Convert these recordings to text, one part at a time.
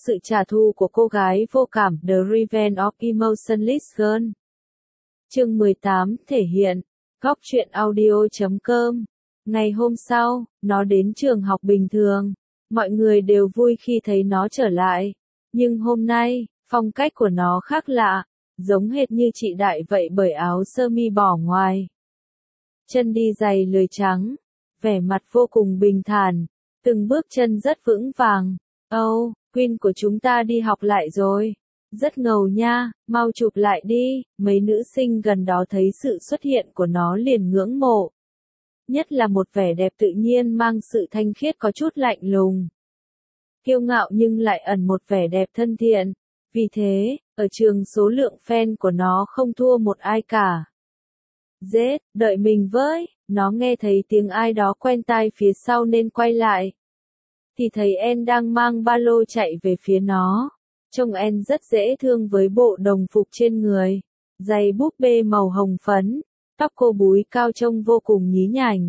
sự trả thù của cô gái vô cảm The Revenge of Emotionless Girl. Chương 18 thể hiện. Góc truyện audio.com. Ngày hôm sau, nó đến trường học bình thường. Mọi người đều vui khi thấy nó trở lại. Nhưng hôm nay, phong cách của nó khác lạ, giống hệt như chị Đại vậy bởi áo sơ mi bỏ ngoài. Chân đi giày lười trắng, vẻ mặt vô cùng bình thản, từng bước chân rất vững vàng. Oh, Queen của chúng ta đi học lại rồi. Rất ngầu nha, mau chụp lại đi. Mấy nữ sinh gần đó thấy sự xuất hiện của nó liền ngưỡng mộ. Nhất là một vẻ đẹp tự nhiên mang sự thanh khiết có chút lạnh lùng. Kiêu ngạo nhưng lại ẩn một vẻ đẹp thân thiện. Vì thế, ở trường số lượng fan của nó không thua một ai cả. Dết, đợi mình với, nó nghe thấy tiếng ai đó quen tai phía sau nên quay lại. Thì thấy En đang mang ba lô chạy về phía nó. Trông En rất dễ thương với bộ đồng phục trên người, giày búp bê màu hồng phấn, tóc cô búi cao trông vô cùng nhí nhảnh.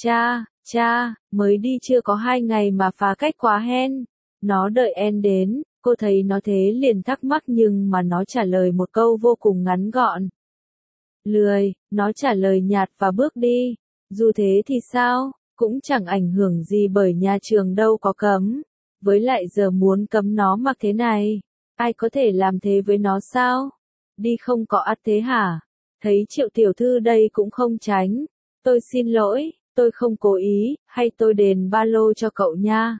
Cha, mới đi chưa có 2 ngày mà phá cách quá hen. Nó đợi En đến, cô thấy nó thế liền thắc mắc nhưng mà nó trả lời một câu vô cùng ngắn gọn. Lười, nó trả lời nhạt và bước đi. Dù thế thì sao, cũng chẳng ảnh hưởng gì bởi nhà trường đâu có cấm. Với lại giờ muốn cấm nó mặc thế này, ai có thể làm thế với nó sao? Đi không có ắt thế hả? Thấy Triệu tiểu thư đây cũng không tránh. Tôi xin lỗi, tôi không cố ý, hay tôi đền ba lô cho cậu nha.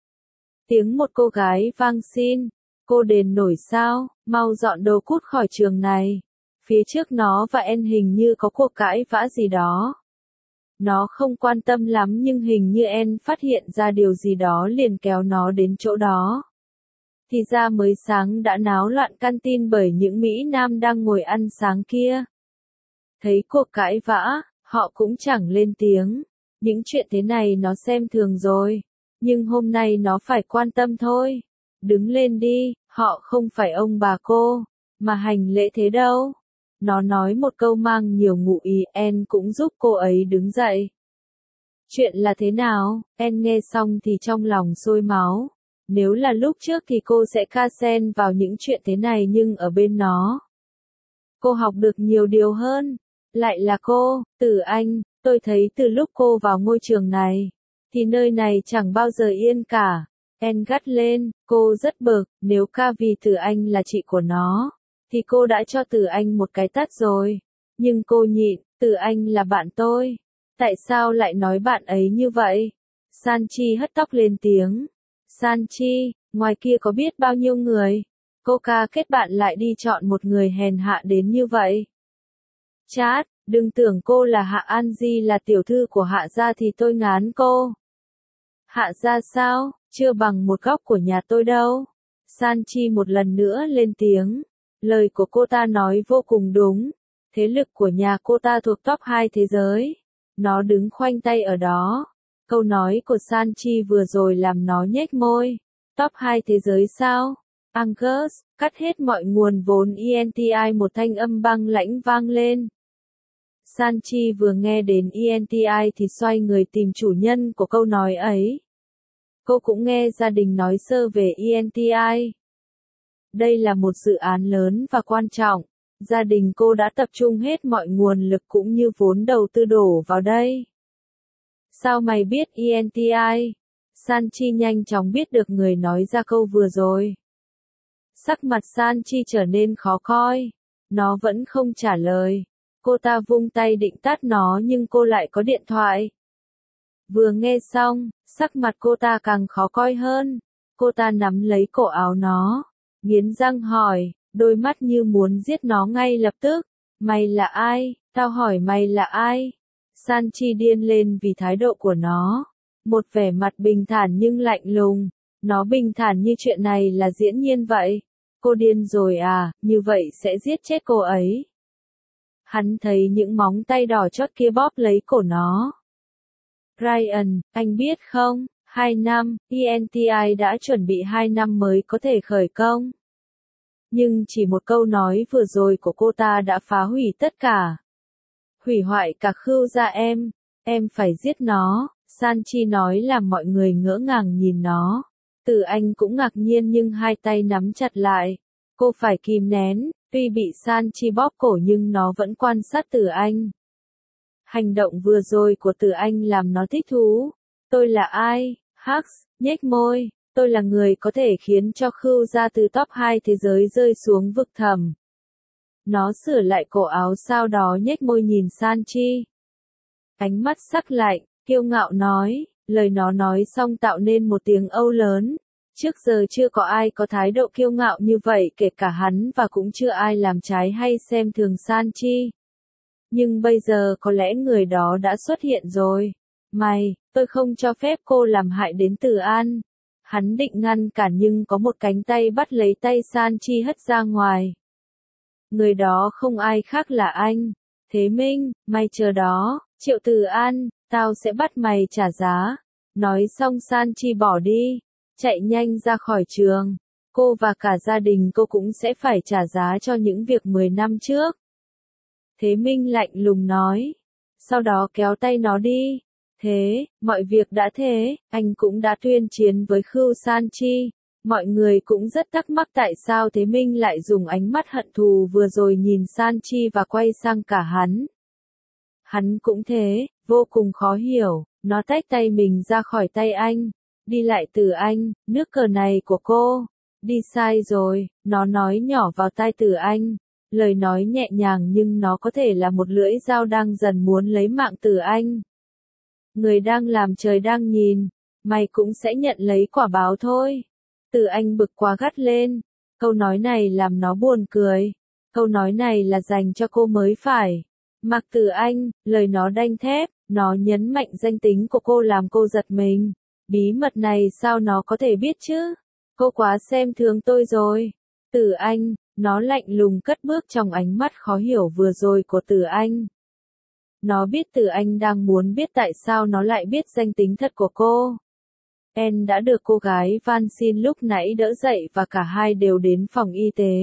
Tiếng một cô gái vang xin. Cô đền nổi sao, mau dọn đồ cút khỏi trường này. Phía trước nó và En hình như có cuộc cãi vã gì đó. Nó không quan tâm lắm nhưng hình như En phát hiện ra điều gì đó liền kéo nó đến chỗ đó. Thì ra mới sáng đã náo loạn canteen bởi những Mỹ Nam đang ngồi ăn sáng kia. Thấy cuộc cãi vã, họ cũng chẳng lên tiếng. Những chuyện thế này nó xem thường rồi. Nhưng hôm nay nó phải quan tâm thôi. Đứng lên đi, họ không phải ông bà cô, mà hành lễ thế đâu. Nó nói một câu mang nhiều ngụ ý, En cũng giúp cô ấy đứng dậy. Chuyện là thế nào? En nghe xong thì trong lòng sôi máu. Nếu là lúc trước thì cô sẽ ca xen vào những chuyện thế này nhưng ở bên nó. Cô học được nhiều điều hơn. Lại là cô, Tử Anh, tôi thấy từ lúc cô vào ngôi trường này, thì nơi này chẳng bao giờ yên cả. En gắt lên, cô rất bực, nếu ca vì Tử Anh là chị của nó, thì cô đã cho Tử Anh một cái tát rồi. Nhưng cô nhịn, Tử Anh là bạn tôi. Tại sao lại nói bạn ấy như vậy? San Chi hất tóc lên tiếng. San Chi, ngoài kia có biết bao nhiêu người? Cô ca kết bạn lại đi chọn một người hèn hạ đến như vậy. Chát, đừng tưởng cô là Hạ An Di là tiểu thư của Hạ gia thì tôi ngán cô. Hạ gia sao, chưa bằng một góc của nhà tôi đâu. San Chi một lần nữa lên tiếng. Lời của cô ta nói vô cùng đúng. Thế lực của nhà cô ta thuộc top 2 thế giới. Nó đứng khoanh tay ở đó. Câu nói của San Chi vừa rồi làm nó nhếch môi. Top 2 thế giới sao? Angus, cắt hết mọi nguồn vốn ENTI, một thanh âm băng lãnh vang lên. San Chi vừa nghe đến ENTI thì xoay người tìm chủ nhân của câu nói ấy. Cô cũng nghe gia đình nói sơ về ENTI. Đây là một dự án lớn và quan trọng. Gia đình cô đã tập trung hết mọi nguồn lực cũng như vốn đầu tư đổ vào đây. Sao mày biết ENTI? San Chi nhanh chóng biết được người nói ra câu vừa rồi. Sắc mặt San Chi trở nên khó coi. Nó vẫn không trả lời. Cô ta vung tay định tát nó nhưng cô lại có điện thoại. Vừa nghe xong, sắc mặt cô ta càng khó coi hơn. Cô ta nắm lấy cổ áo nó, nghiến răng hỏi, đôi mắt như muốn giết nó ngay lập tức. Mày là ai? Tao hỏi mày là ai? San Chi điên lên vì thái độ của nó. Một vẻ mặt bình thản nhưng lạnh lùng. Nó bình thản như chuyện này là diễn nhiên vậy. Cô điên rồi à, như vậy sẽ giết chết cô ấy. Hắn thấy những móng tay đỏ chót kia bóp lấy cổ nó. Ryan, anh biết không, 2 năm, ENTI đã chuẩn bị 2 năm mới có thể khởi công. Nhưng chỉ một câu nói vừa rồi của cô ta đã phá hủy tất cả. Hủy hoại cả Khưu gia em phải giết nó, San Chi nói làm mọi người ngỡ ngàng nhìn nó. Từ Anh cũng ngạc nhiên nhưng hai tay nắm chặt lại. Cô phải kìm nén, tuy bị San Chi bóp cổ nhưng nó vẫn quan sát Từ Anh. Hành động vừa rồi của Từ Anh làm nó thích thú. Tôi là ai? Hux, nhếch môi. Tôi là người có thể khiến cho Khưu ra từ top 2 thế giới rơi xuống vực thẳm. Nó sửa lại cổ áo sau đó nhếch môi nhìn San Chi. Ánh mắt sắc lạnh, kiêu ngạo nói, lời nó nói xong tạo nên một tiếng âu lớn. Trước giờ chưa có ai có thái độ kiêu ngạo như vậy kể cả hắn và cũng chưa ai làm trái hay xem thường San Chi. Nhưng bây giờ có lẽ người đó đã xuất hiện rồi. Tôi không cho phép cô làm hại đến Từ An. Hắn định ngăn cản nhưng có một cánh tay bắt lấy tay San Chi hất ra ngoài. Người đó không ai khác là anh. Thế Minh, mày chờ đó, Triệu Từ An, tao sẽ bắt mày trả giá. Nói xong San Chi bỏ đi, chạy nhanh ra khỏi trường. Cô và cả gia đình cô cũng sẽ phải trả giá cho những việc 10 năm trước. Thế Minh lạnh lùng nói. Sau đó kéo tay nó đi. Thế, mọi việc đã thế, anh cũng đã tuyên chiến với Khưu San Chi. Mọi người cũng rất thắc mắc tại sao Thế Minh lại dùng ánh mắt hận thù vừa rồi nhìn San Chi và quay sang cả hắn. Hắn cũng thế, vô cùng khó hiểu, nó tách tay mình ra khỏi tay anh. Đi lại Từ Anh, nước cờ này của cô. Đi sai rồi, nó nói nhỏ vào tai Từ Anh. Lời nói nhẹ nhàng nhưng nó có thể là một lưỡi dao đang dần muốn lấy mạng Từ Anh. Người đang làm trời đang nhìn, mày cũng sẽ nhận lấy quả báo thôi. Từ Anh bực quá gắt lên, câu nói này làm nó buồn cười. Câu nói này là dành cho cô mới phải. Mặc Từ Anh, lời nó đanh thép, nó nhấn mạnh danh tính của cô làm cô giật mình. Bí mật này sao nó có thể biết chứ? Cô quá xem thường tôi rồi. Từ Anh, nó lạnh lùng cất bước trong ánh mắt khó hiểu vừa rồi của Từ Anh. Nó biết Từ Anh đang muốn biết tại sao nó lại biết danh tính thật của cô. En đã được cô gái van xin lúc nãy đỡ dậy và cả hai đều đến phòng y tế.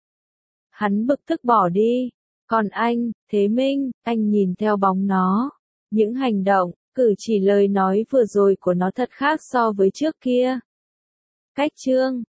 Hắn bực tức bỏ đi. Còn anh, Thế Minh, anh nhìn theo bóng nó. Những hành động, cử chỉ lời nói vừa rồi của nó thật khác so với trước kia. Cách chương